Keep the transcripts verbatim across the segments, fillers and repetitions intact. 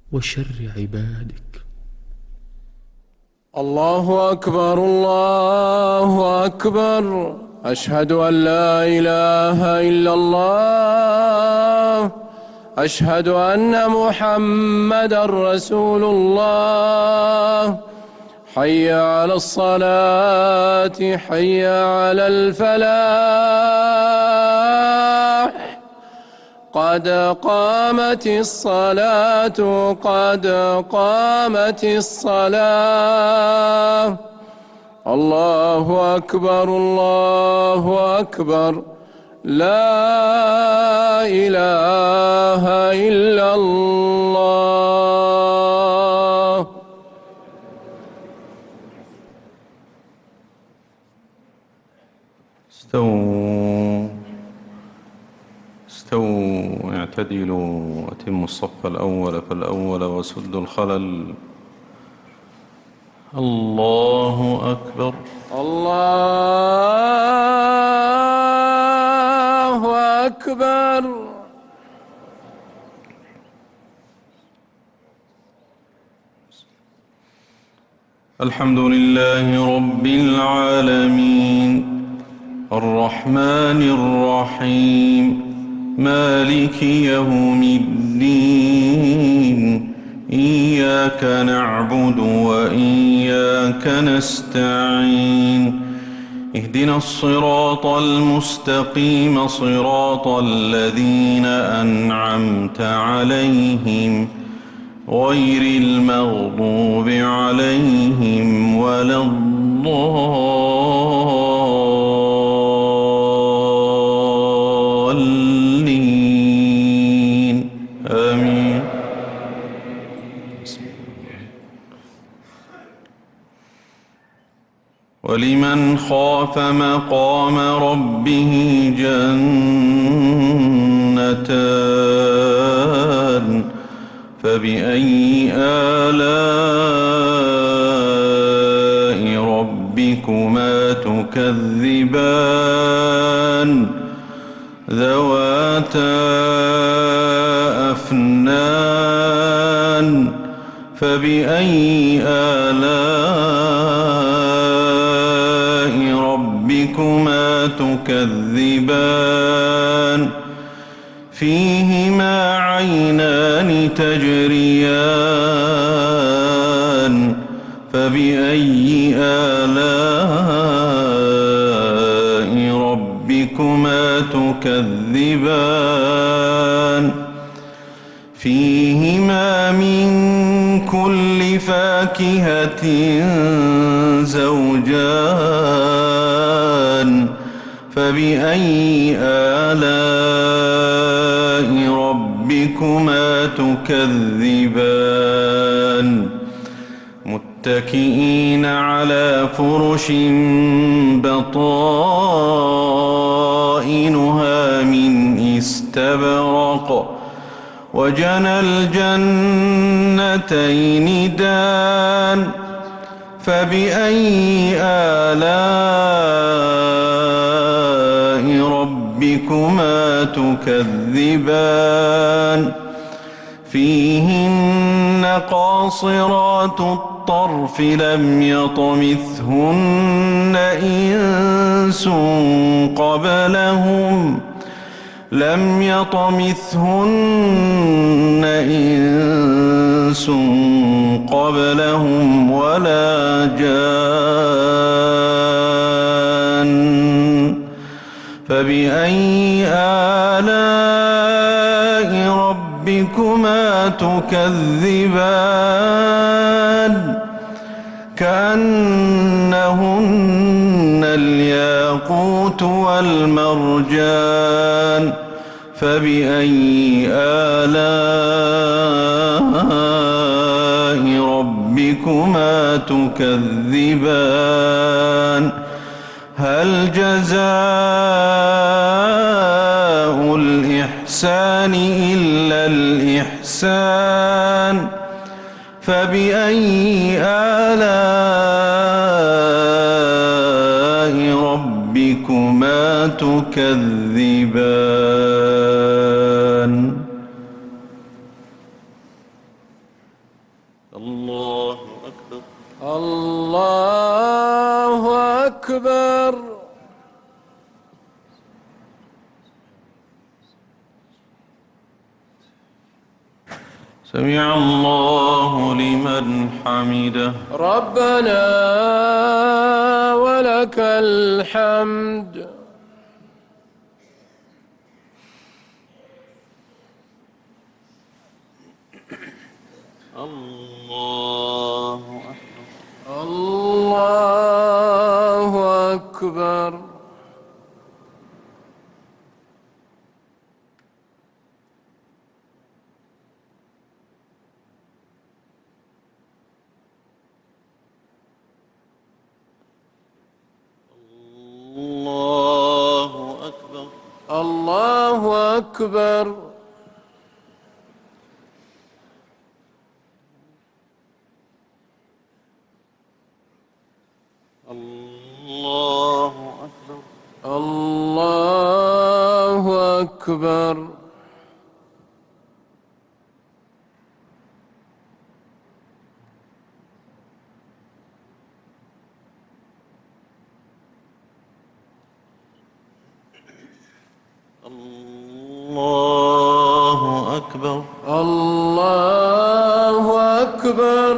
وشر عبادك. الله أكبر الله أكبر، أشهد أن لا إله إلا الله، أشهد أن محمدا رسول الله. حي على الصلاة، حي على الفلاح، قد قامت الصلاة قد قامت الصلاة. الله أكبر الله أكبر، لا إله إلا الله. استووا استووا اعتدلوا، أتموا الصف الأول فالأول وسدوا الخلل. الله أكبر الله أكبر. الحمد لله رب العالمين، الرحمن الرحيم، مالك يوم الدين. إياك نعبد وإياك نستعين، اهدنا الصراط المستقيم، صراط الذين أنعمت عليهم غير المغضوب عليهم ولا الضالين، آمين. ولمن خاف مقام ربه جنتان، فبأي آلاء ربكما تكذبان، ذواتا أفنان، فبأي آلاء ربكما تكذبان، فيهما عينان تجريان، فبأي آلاء ربكما تكذبان، فيهما من كل فاكهة زوجان، فبأي آلاء ربكما تكذبان، متكئين على فرش بطائنها من استبرق، وجنى الجنتين دان، فبأي آلاء ربكما تكذبان، فيهن قاصرات الطرف لم يطمثهن إنس قبلهم لم يطمثهن إنس قبلهم ولا جان، فبأي آلاء ربكما تكذبان، كأنهن الياقوت والمرجان، فبأي آلاء ربكما تكذبان. هل جزاء الإحسان إلا الإحسان، فبأي آلاء ربكما تكذبان. الله أكبر. الله أكبر. سمع الله لمن حمده. ربنا ولك الحمد. الله أكبر. الله أكبر. الله أكبر. الله أكبر. الله أكبر. الله أكبر. الله أكبر. الله أكبر.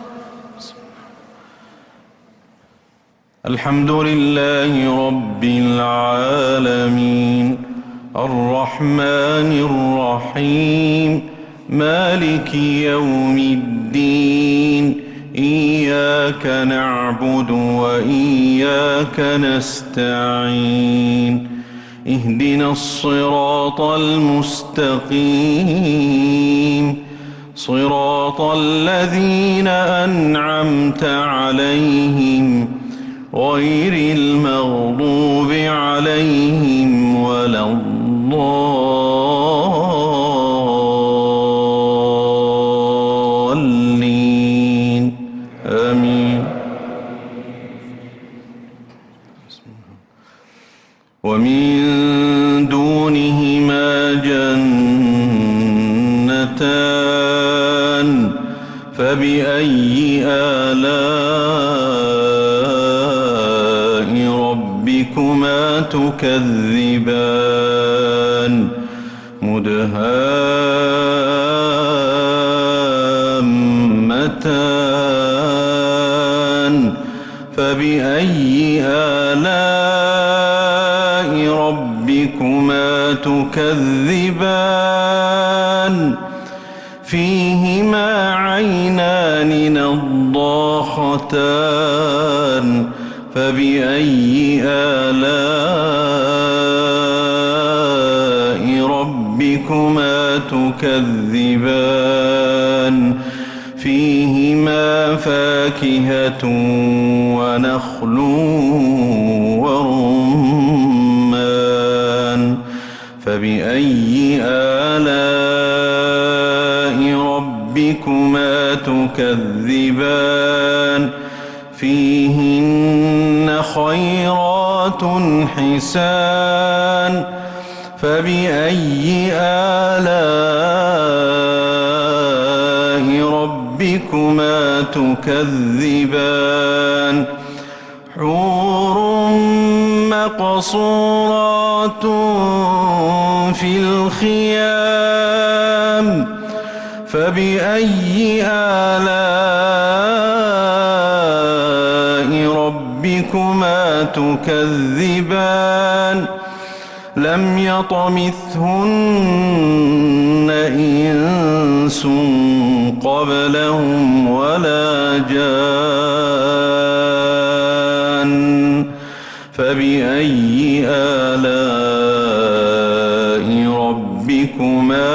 الحمد لله رب العالمين الرحمن الرحيم مالك يوم الدين إياك نعبد وإياك نستعين اهدنا الصراط المستقيم صراط الذين أنعمت عليهم غير المغضوب عليهم ولا الضالين آمين. ومن دونهما جنتان فبأي آلاء ربكما تكذبان مدهامتان فبأي آلاء ربكما تكذبان فيهما عينان نضاختان فبأي آلاء ربكما تكذبان فيهما فاكهة ونخل ورمان فبأي آلاء ربكما تكذبان فيهن خيرات حسان فبأي آلاء ربكما تكذبان حور مقصورات في الخيام فبأي آلاء ربكما تكذبان لم يطمثهن إنس قبلهم ولا جان فبأي آلاء ربكما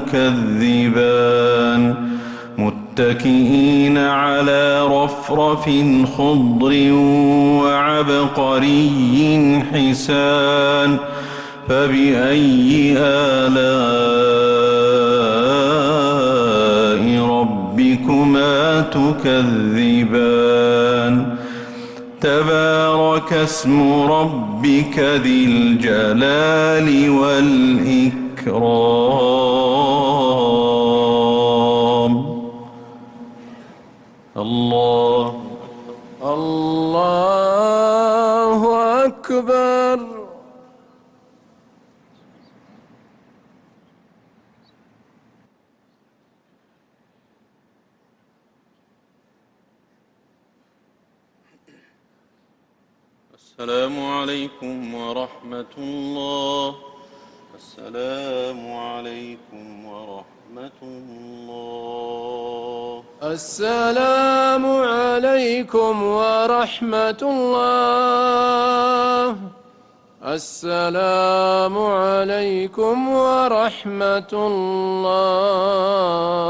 تكذبان متكئين على رفرف خضر وعبقري حسان فبأي آلاء ربكما تكذبان تبارك اسم ربك ذي الجلال والإكرام. الله الله أكبر. السلام عليكم ورحمة الله. السلام عليكم ورحمة الله. السلام عليكم ورحمة الله. السلام عليكم ورحمة الله.